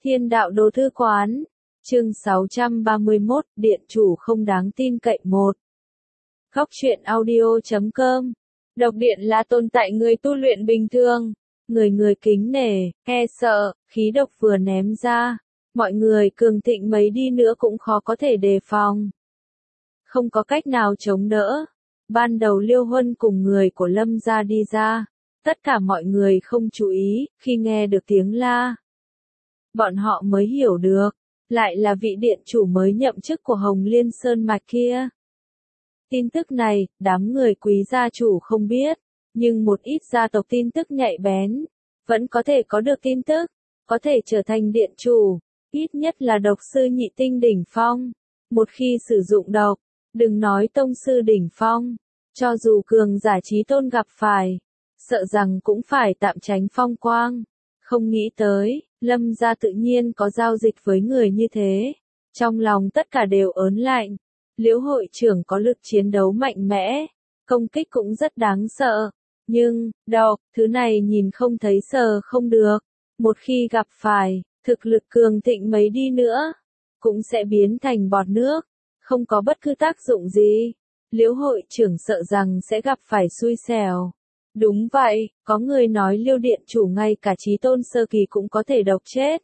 Thiên đạo đô thư quán. Chương 631, điện chủ không đáng tin cậy 1. Góc truyện audio.com. Độc điện là tồn tại người tu luyện bình thường. Người kính nể, e sợ, khí độc vừa ném ra. Mọi người cường thịnh mấy đi nữa cũng khó có thể đề phòng. Không có cách nào chống đỡ. Ban đầu Liêu Huân cùng người của Lâm gia đi ra. Tất cả mọi người không chú ý, khi nghe được tiếng la. Bọn họ mới hiểu được, lại là vị điện chủ mới nhậm chức của Hồng Liên Sơn Mạch kia. Tin tức này, đám người quý gia chủ không biết, nhưng một ít gia tộc tin tức nhạy bén, vẫn có thể có được tin tức, có thể trở thành điện chủ, ít nhất là độc sư nhị tinh đỉnh phong. Một khi sử dụng độc, đừng nói tông sư đỉnh phong, cho dù cường giả chí tôn gặp phải, sợ rằng cũng phải tạm tránh phong quang. Không nghĩ tới, Lâm gia tự nhiên có giao dịch với người như thế. Trong lòng tất cả đều ớn lạnh. Liễu hội trưởng có lực chiến đấu mạnh mẽ, công kích cũng rất đáng sợ. Nhưng, độc, thứ này nhìn không thấy sờ không được. Một khi gặp phải, thực lực cường thịnh mấy đi nữa, cũng sẽ biến thành bọt nước, không có bất cứ tác dụng gì. Liễu hội trưởng sợ rằng sẽ gặp phải xui xẻo. Đúng vậy, có người nói Liêu điện chủ ngay cả chí tôn sơ kỳ cũng có thể độc chết.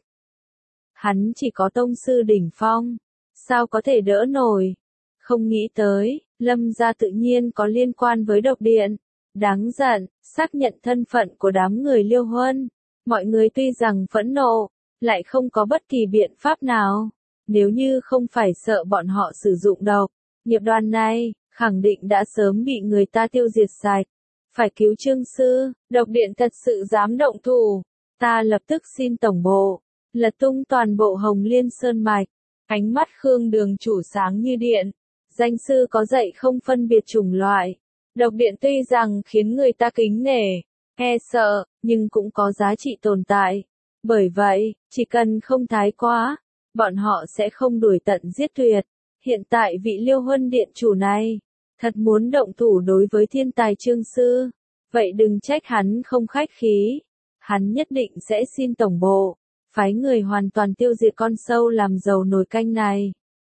Hắn chỉ có tông sư đỉnh phong, sao có thể đỡ nổi? Không nghĩ tới, Lâm gia tự nhiên có liên quan với độc điện. Đáng giận, xác nhận thân phận của đám người Liêu Huân. Mọi người tuy rằng phẫn nộ, lại không có bất kỳ biện pháp nào. Nếu như không phải sợ bọn họ sử dụng độc, nghiệp đoàn này, khẳng định đã sớm bị người ta tiêu diệt sạch. Phải cứu Trương sư, độc điện thật sự dám động thủ. Ta lập tức xin tổng bộ, lật tung toàn bộ Hồng Liên Sơn Mạch. Ánh mắt Khương Đường chủ sáng như điện. Danh sư có dạy không phân biệt chủng loại. Độc điện tuy rằng khiến người ta kính nể, e sợ, nhưng cũng có giá trị tồn tại. Bởi vậy, chỉ cần không thái quá, bọn họ sẽ không đuổi tận giết tuyệt. Hiện tại vị Liêu Huân điện chủ này, thật muốn động thủ đối với thiên tài Trương sư, vậy đừng trách hắn không khách khí. Hắn nhất định sẽ xin tổng bộ, phái người hoàn toàn tiêu diệt con sâu làm dầu nồi canh này.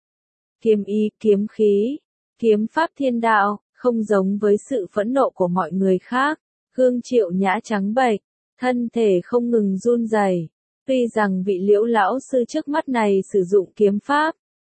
Kiếm ý, kiếm khí, kiếm pháp thiên đạo, không giống với sự phẫn nộ của mọi người khác. Gương Triệu Nhã trắng bệch, thân thể không ngừng run rẩy. Tuy rằng vị Liễu lão sư trước mắt này sử dụng kiếm pháp,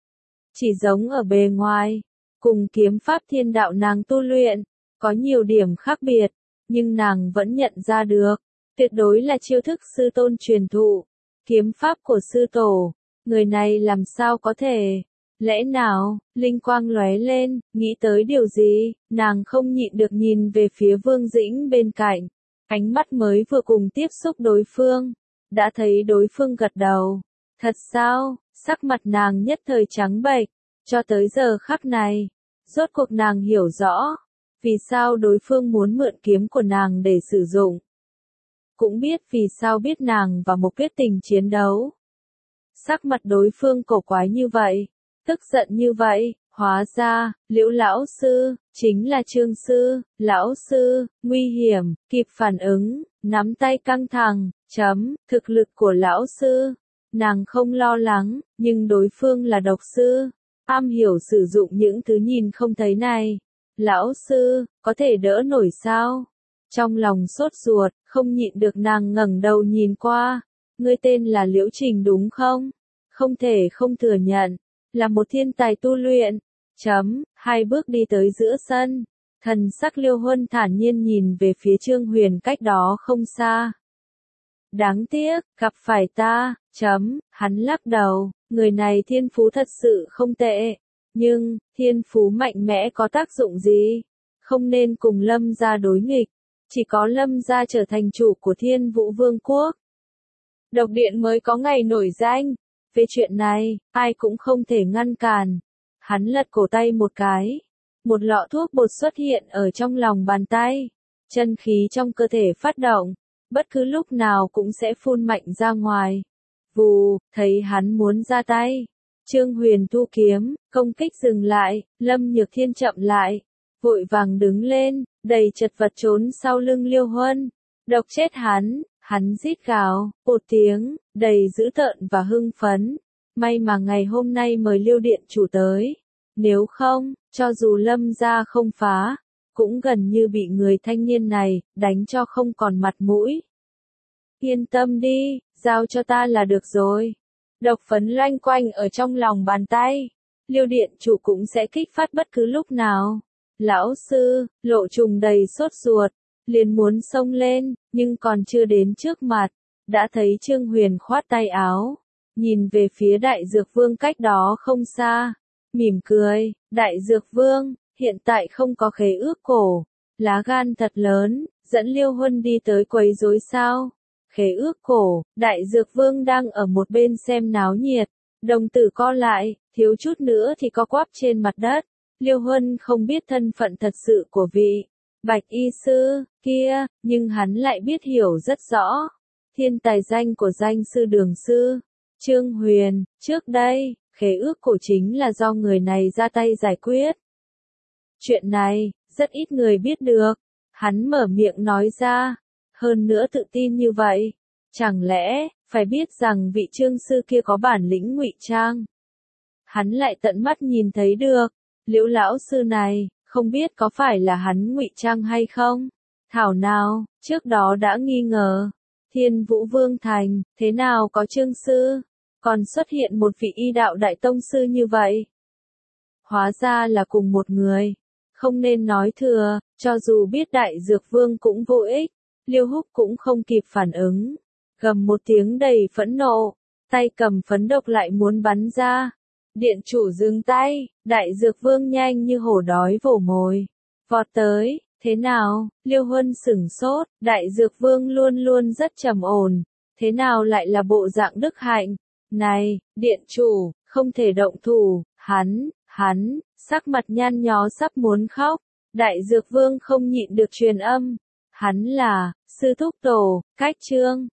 chỉ giống ở bề ngoài, cùng kiếm pháp thiên đạo nàng tu luyện, có nhiều điểm khác biệt, nhưng nàng vẫn nhận ra được, tuyệt đối là chiêu thức sư tôn truyền thụ, kiếm pháp của sư tổ, người này làm sao có thể, lẽ nào, linh quang lóe lên, nghĩ tới điều gì, nàng không nhịn được nhìn về phía Vương Dĩnh bên cạnh, ánh mắt mới vừa cùng tiếp xúc đối phương, đã thấy đối phương gật đầu, thật sao, sắc mặt nàng nhất thời trắng bệch, cho tới giờ khắc này. Rốt cuộc nàng hiểu rõ, vì sao đối phương muốn mượn kiếm của nàng để sử dụng. Cũng biết vì sao biết nàng và một quyết tình chiến đấu. Sắc mặt đối phương cổ quái như vậy, tức giận như vậy, hóa ra, Liễu lão sư, chính là Trương sư, lão sư, nguy hiểm, kịp phản ứng, nắm tay căng thẳng, thực lực của lão sư. Nàng không lo lắng, nhưng đối phương là độc sư. Am hiểu sử dụng những thứ nhìn không thấy này. Lão sư, có thể đỡ nổi sao? Trong lòng sốt ruột, không nhịn được nàng ngẩng đầu nhìn qua. Ngươi tên là Liễu Trình đúng không? Không thể không thừa nhận, là một thiên tài tu luyện. Hai bước đi tới giữa sân. Thần sắc Liêu Huân thản nhiên nhìn về phía Trương Huyền cách đó không xa. Đáng tiếc, gặp phải ta, hắn lắc đầu, người này thiên phú thật sự không tệ, nhưng, thiên phú mạnh mẽ có tác dụng gì? Không nên cùng Lâm gia đối nghịch, chỉ có Lâm gia trở thành chủ của Thiên Vũ Vương quốc. Độc điện mới có ngày nổi danh, về chuyện này, ai cũng không thể ngăn cản. Hắn lật cổ tay một cái, một lọ thuốc bột xuất hiện ở trong lòng bàn tay, chân khí trong cơ thể phát động. Bất cứ lúc nào cũng sẽ phun mạnh ra ngoài. Vù, thấy hắn muốn ra tay. Trương Huyền thu kiếm, công kích dừng lại, Lâm Nhược Thiên chậm lại. Vội vàng đứng lên, đầy chật vật trốn sau lưng Liêu Huân. Độc chết hắn, Hắn rít gào, một tiếng, đầy dữ tợn và hưng phấn. May mà ngày hôm nay mời Liêu điện chủ tới. Nếu không, cho dù Lâm gia không phá, cũng gần như bị người thanh niên này đánh cho không còn mặt mũi. Yên tâm đi, giao cho ta là được rồi. Độc phấn loanh quanh ở trong lòng bàn tay. Liêu điện chủ cũng sẽ kích phát bất cứ lúc nào. Lão sư, Lộ Trùng đầy sốt ruột, liền muốn xông lên, nhưng còn chưa đến trước mặt, đã thấy Trương Huyền khoát tay áo, nhìn về phía Đại Dược Vương cách đó không xa, mỉm cười, Đại Dược Vương, hiện tại không có khế ước cổ, lá gan thật lớn, dẫn Liêu Huân đi tới quấy rối sao? Khế ước cổ, Đại Dược Vương đang ở một bên xem náo nhiệt, đồng tử co lại, thiếu chút nữa thì co quắp trên mặt đất. Liêu Huân không biết thân phận thật sự của vị Bạch y sư kia, nhưng hắn lại biết hiểu rất rõ. Thiên tài danh của danh sư Đường sư, Trương Huyền, trước đây, khế ước cổ chính là do người này ra tay giải quyết. Chuyện này, rất ít người biết được. Hắn mở miệng nói ra, hơn nữa tự tin như vậy. Chẳng lẽ, phải biết rằng vị Trương sư kia có bản lĩnh ngụy trang. Hắn lại tận mắt nhìn thấy được. Liễu lão sư này, không biết có phải là hắn ngụy trang hay không? Thảo nào, trước đó đã nghi ngờ. Thiên Vũ Vương Thành, thế nào có Trương sư? Còn xuất hiện một vị y đạo đại tông sư như vậy. Hóa ra là cùng một người. Không nên nói thừa, cho dù biết Đại Dược Vương cũng vô ích. Liêu Húc cũng không kịp phản ứng. Gầm một tiếng đầy phẫn nộ, tay cầm phấn độc lại muốn bắn ra. Điện chủ dừng tay, Đại Dược Vương nhanh như hổ đói vồ mồi. Vọt tới, thế nào, Liêu Huân sửng sốt, Đại Dược Vương luôn luôn rất trầm ổn, thế nào lại là bộ dạng đức hạnh? Này, điện chủ, không thể động thủ, hắn, sắc mặt nhăn nhó sắp muốn khóc. Đại Dược Vương không nhịn được truyền âm. Hắn là, sư thúc tổ, cách Trương